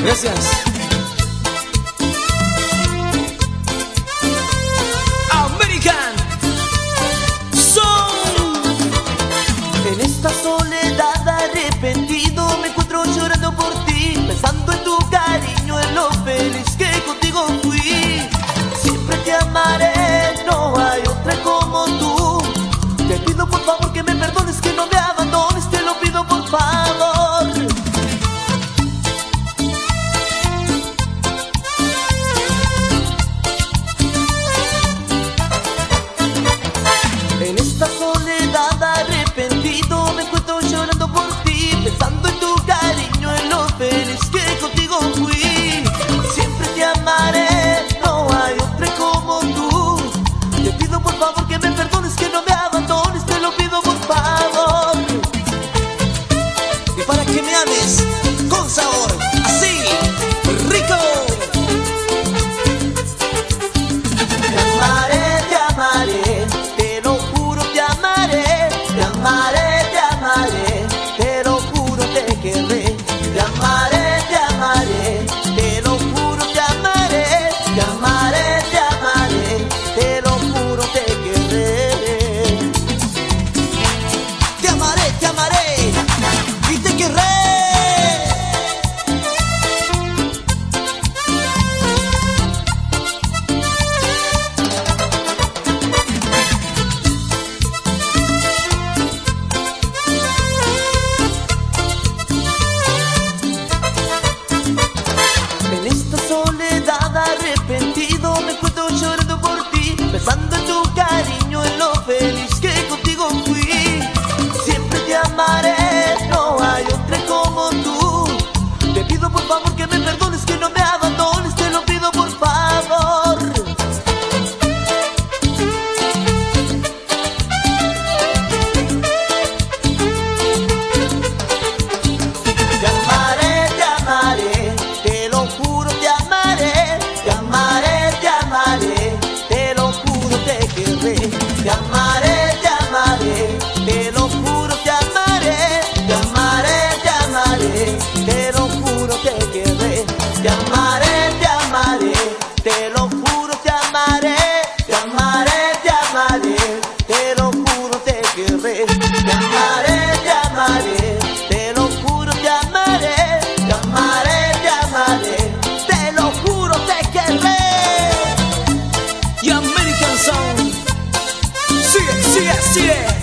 Gracias. American Song. En esta soledad arrepentido me encuentro llorando por ti, pensando en tu cariño, en lo feliz que contigo fui. Siempre te amaré, no hay otra como tú. Te pido por favor que me perdones, que no me abandones, te lo pido por favor. En esta soledad arrepentido me encuentro llorando por ti, pensando en tu cariño, en lo feliz que contigo fui. Siempre te amaré, no hay otra como tú. Te pido por favor que me perdones, que no me abandones, te lo pido por favor. Y para que me ames con sabor, así, rico. Te amaré, te amaré, te lo juro, te amaré. Te amaré, te amaré, te lo juro, te querré. Te amaré, te amaré, te lo juro, te amaré. Te amaré, te amaré, te lo juro, te querré. Te amaré y te querré. En esta soledad arrepentido me encuentro llorando por ti, pensando en tu cariño, en lo feliz que contigo fui. Siempre te amaré, no hay otra como tú. Te pido por favor que me perdones, que no me abandones, te lo pido por favor. Te amaré, te lo juro, te amaré. Te amaré, te lo juro, te querré. Te amaré, te lo juro, te amaré. Te amaré, te lo juro, te querré. Te amaré, te lo juro, te amaré. Te amaré, te lo juro, te querré. Te amaré, te lo juro, te amaré. Te amaré, te lo juro, te querré. Y American Song. Sigue, sigue, sigue.